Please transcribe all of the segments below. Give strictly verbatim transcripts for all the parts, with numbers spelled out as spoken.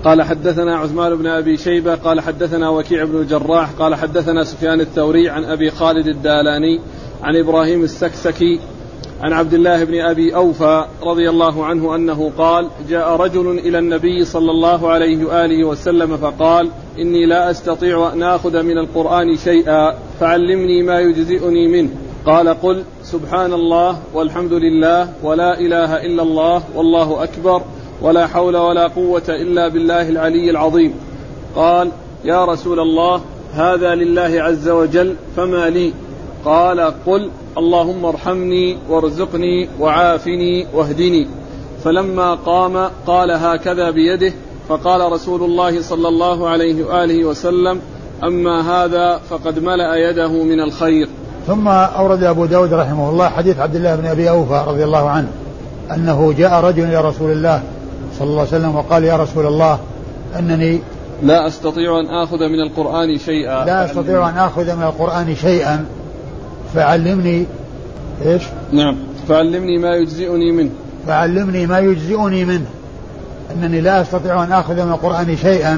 قال حدثنا عثمان بن أبي شيبة قال حدثنا وكيع بن الجراح قال حدثنا سفيان الثوري عن أبي خالد الدالاني عن إبراهيم السكسكي عن عبد الله بن أبي أوفى رضي الله عنه أنه قال جاء رجل إلى النبي صلى الله عليه وآله وسلم فقال إني لا أستطيع أن آخذ من القرآن شيئا فعلمني ما يجزئني منه. قال قل سبحان الله والحمد لله ولا إله إلا الله والله أكبر ولا حول ولا قوة إلا بالله العلي العظيم. قال يا رسول الله هذا لله عز وجل فما لي؟ قال قل اللهم ارحمني وارزقني وعافني واهدني. فلما قام قال هكذا بيده فقال رسول الله صلى الله عليه وآله وسلم أما هذا فقد ملأ يده من الخير. ثم أورد أبو داود رحمه الله حديث عبد الله بن أبي أوفى رضي الله عنه أنه جاء رجل إلى رسول الله صلى الله عليه وسلم وقال يا رسول الله أنني لا أستطيع أن آخذ من القرآن شيئا لا أستطيع أن آخذ من القرآن شيئا فعلمني إيش؟ نعم فعلمني ما يجزئني منه فعلمني ما يجزئني منه أنني لا أستطيع أن آخذ من القرآن شيئا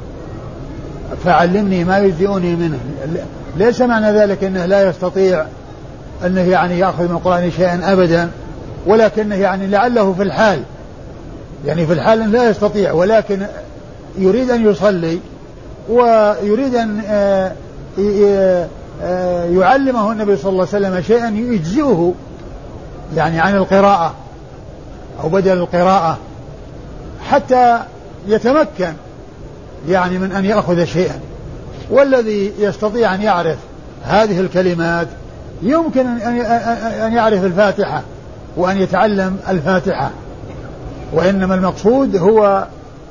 فعلمني ما يجزئني منه. ليس معنى ذلك أنه لا يستطيع أنه يعني يأخذ من القرآن شيئا أبدا، ولكنه يعني لعله في الحال يعني في الحال لا يستطيع، ولكن يريد أن يصلي ويريد أن يعلمه النبي صلى الله عليه وسلم شيئا يجزئه يعني عن القراءة أو بدل القراءة حتى يتمكن يعني من أن يأخذ شيئا. والذي يستطيع أن يعرف هذه الكلمات يمكن أن يعرف الفاتحة وأن يتعلم الفاتحة، وإنما المقصود هو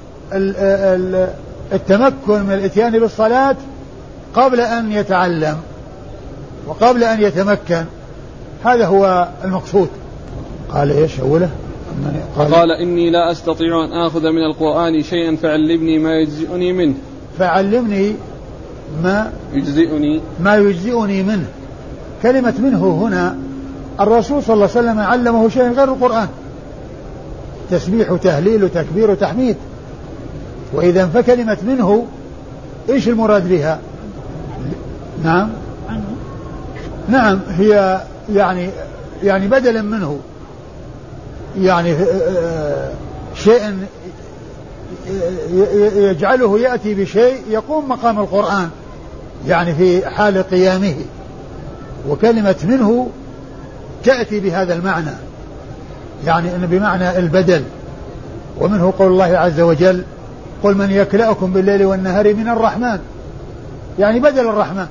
التمكن من الاتيان بالصلاة قبل أن يتعلم وقبل أن يتمكن، هذا هو المقصود. قال إيش أوله؟ قال, قال إني لا أستطيع أن آخذ من القرآن شيئا فعلمني ما يجزئني منه فعلمني ما يجزئني ما يجزئني منه. كلمة منه هنا الرسول صلى الله عليه وسلم علمه شيئا غير القرآن، تسبيح وتهليل وتكبير وتحميد، وإذا فكلمة منه إيش المراد بها؟ نعم نعم هي يعني يعني بدلا منه، يعني شيء يجعله يأتي بشيء يقوم مقام القرآن يعني في حال قيامه، وكلمة منه تأتي بهذا المعنى يعني أن بمعنى البدل. ومنه قول الله عز وجل قل من يكلأكم بالليل والنهار من الرحمن، يعني بدل الرحمن،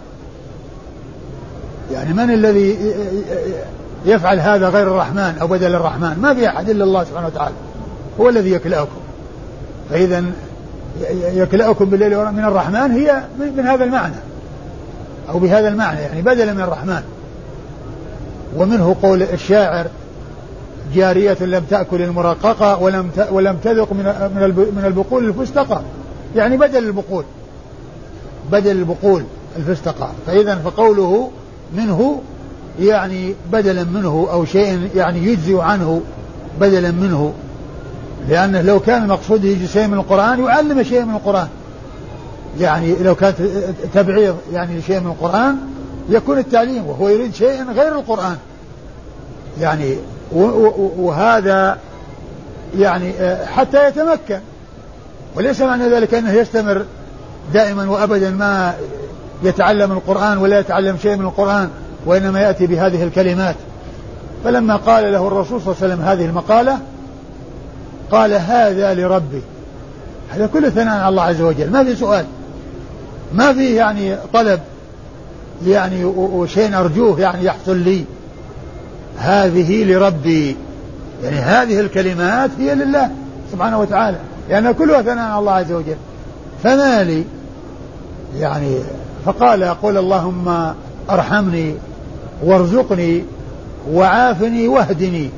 يعني من الذي يفعل هذا غير الرحمن أو بدل الرحمن؟ ما في أحد إلا الله سبحانه وتعالى هو الذي يكلأكم. فإذا يكلأكم بالليل من الرحمن هي من هذا المعنى أو بهذا المعنى يعني بدل من الرحمن. ومنه قول الشاعر جارية لم تأكل المرققة ولم ولم تذق من من البقول الفستقة، يعني بدل البقول بدل البقول الفستقة. فإذا فقوله منه يعني بدلا منه أو شيء يعني يجزي عنه بدلا منه، لأنه لو كان المقصود يجي شيء من القرآن يعلم شيء من القرآن، يعني لو كانت تبعيض يعني شيء من القرآن يكون التعليم، وهو يريد شيء غير القرآن يعني، وهذا يعني حتى يتمكن. وليس معنى ذلك أنه يستمر دائما وأبدا ما يتعلم القرآن ولا يتعلم شيء من القرآن، وإنما يأتي بهذه الكلمات. فلما قال له الرسول صلى الله عليه وسلم هذه المقالة قال هذا لربي، هذا كل ثناء على الله عز وجل، ما في سؤال، ما في يعني طلب يعني وشيء أرجوه يعني يحصل لي، هذه لربي، يعني هذه الكلمات هي لله سبحانه وتعالى، لأنها يعني كلها ثناء على الله عز وجل. فما لي يعني، فقال قل اللهم ارحمني وارزقني وعافني واهدني،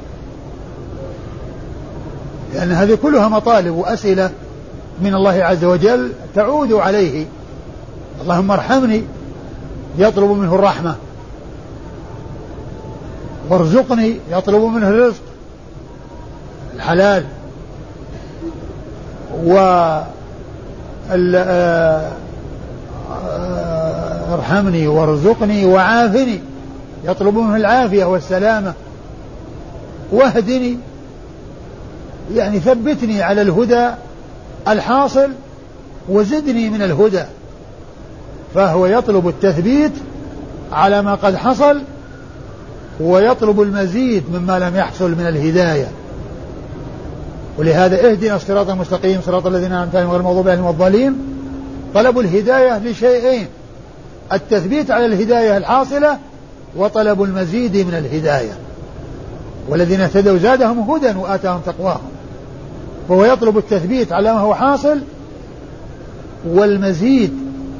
لأن هذه كلها مطالب وأسئلة من الله عز وجل تعود عليه. اللهم ارحمني يطلب منه الرحمة، وارزقني يطلب منه الرزق الحلال، ارحمني وارزقني وعافني، يطلب منه العافية والسلامة. واهدني يعني ثبتني على الهدى الحاصل وزدني من الهدى، فهو يطلب التثبيت على ما قد حصل ويطلب المزيد مما لم يحصل من الهداية. ولهذا اهدنا الصراط المستقيم صراط الذين أنعمت عليهم غير المغضوب عليهم ولا الضالين. طلب الهداية لشيئين: التثبيت على الهداية الحاصلة وطلب المزيد من الهداية. والذين اهتدوا زادهم هدى وآتاهم تقواهم. فهو يطلب التثبيت على ما هو حاصل والمزيد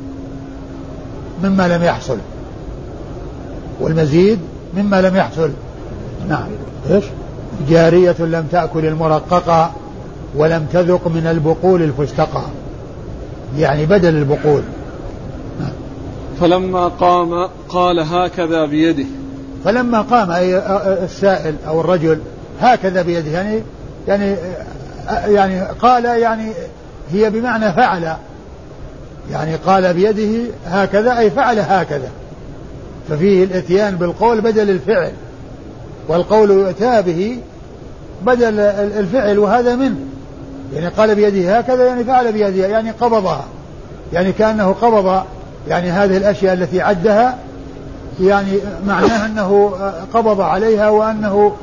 مما لم يحصل والمزيد مما لم يحصل. نعم. إيش؟ جارية لم تأكل المرققة ولم تذق من البقول الفستقى، يعني بدل البقول. نعم. فلما قام قال هكذا بيده. فلما قام أي السائل أو الرجل هكذا بيده، يعني يعني يعني قال، يعني هي بمعنى فعل، يعني قال بيده هكذا أي فعل هكذا، ففيه الاتيان بالقول بدل الفعل، والقول يؤتى به بدل الفعل، وهذا منه. يعني قال بيده هكذا يعني فعل بيده، يعني قبضها، يعني كأنه قبض يعني هذه الأشياء التي عدها، يعني معناه أنه قبض عليها وأنه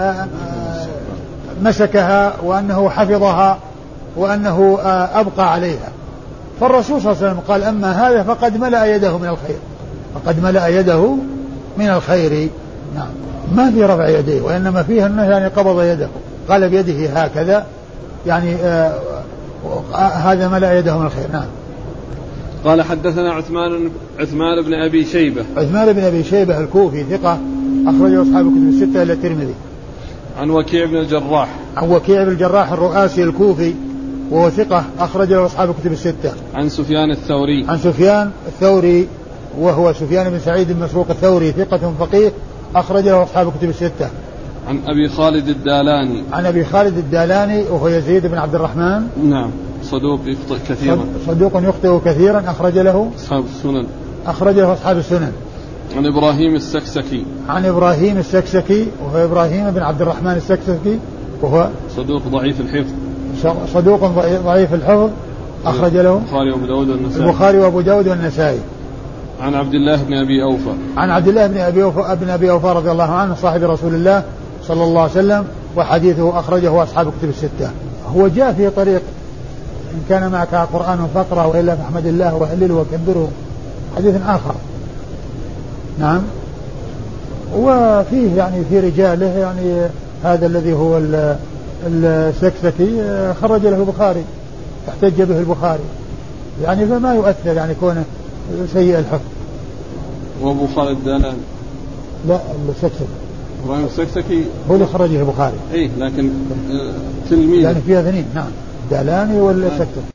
مسكها وأنه حفظها وأنه أبقى عليها. فالرسول صلى الله عليه وسلم قال: أما هذا فقد ملأ يده من الخير، فقد ملأ يده من الخير. نعم. ما في رفع يديه، وإنما فيها أنه يعني قبض يده، قال بيده هكذا، يعني آه هذا ملأ يده من الخير. نعم. قال حدثنا عثمان عثمان بن أبي شيبة. عثمان بن أبي شيبة الكوفي ثقة، أخرجه أصحاب الكتب الستة إلا الترمذي. عن وكيع بن الجراح. عن وكيع بن الجراح الرؤاسي الكوفي وهو ثقة، أخرجه أصحاب الكتب الستة. عن سفيان الثوري. عن سفيان الثوري وهو سفيان بن سعيد بن مسروق الثوري ثقة فقيه، أخرجه أصحاب الكتب الستة. عن أبي خالد الدالاني. عن أبي خالد الدالاني وهو يزيد بن عبد الرحمن. نعم. صدوق يخطئ كثيرا. صدوق يخطئ كثيرا، أخرج له أصحاب السنن. أخرج له أصحاب السنن. عن إبراهيم السكسكي. عن إبراهيم السكسكي وهو إبراهيم بن عبد الرحمن السكسكي وهو صدوق ضعيف الحفظ. صدوق ضعيف الحفظ، أخرج له البخاري وأبو داود والنسائي. البخاري وأبو داود والنسائي. عن عبد الله بن أبي أوفى. عن عبد الله بن أبي أوفى بن أبي أوفى رضي الله عنه صاحب رسول الله صلى الله عليه وسلم، وحديثه أخرجه أصحاب الكتب الستة. هو جاء في طريق: إن كان معك قرآن فاقرأ وإلا فاحمد الله وهلله وكبره، حديث آخر. نعم. وفيه يعني في رجاله يعني هذا الذي هو السكسكي خرج له البخاري، احتج به البخاري، يعني فما يؤثر يعني كونه سيء الحفظ. وابو خالد الدالاني لا السكسكي ابراهيم السكسكي هو اللي خرجه البخاري. اي لكن تلميذ يعني فيها اثنين. نعم. الدالاني والسكسكي.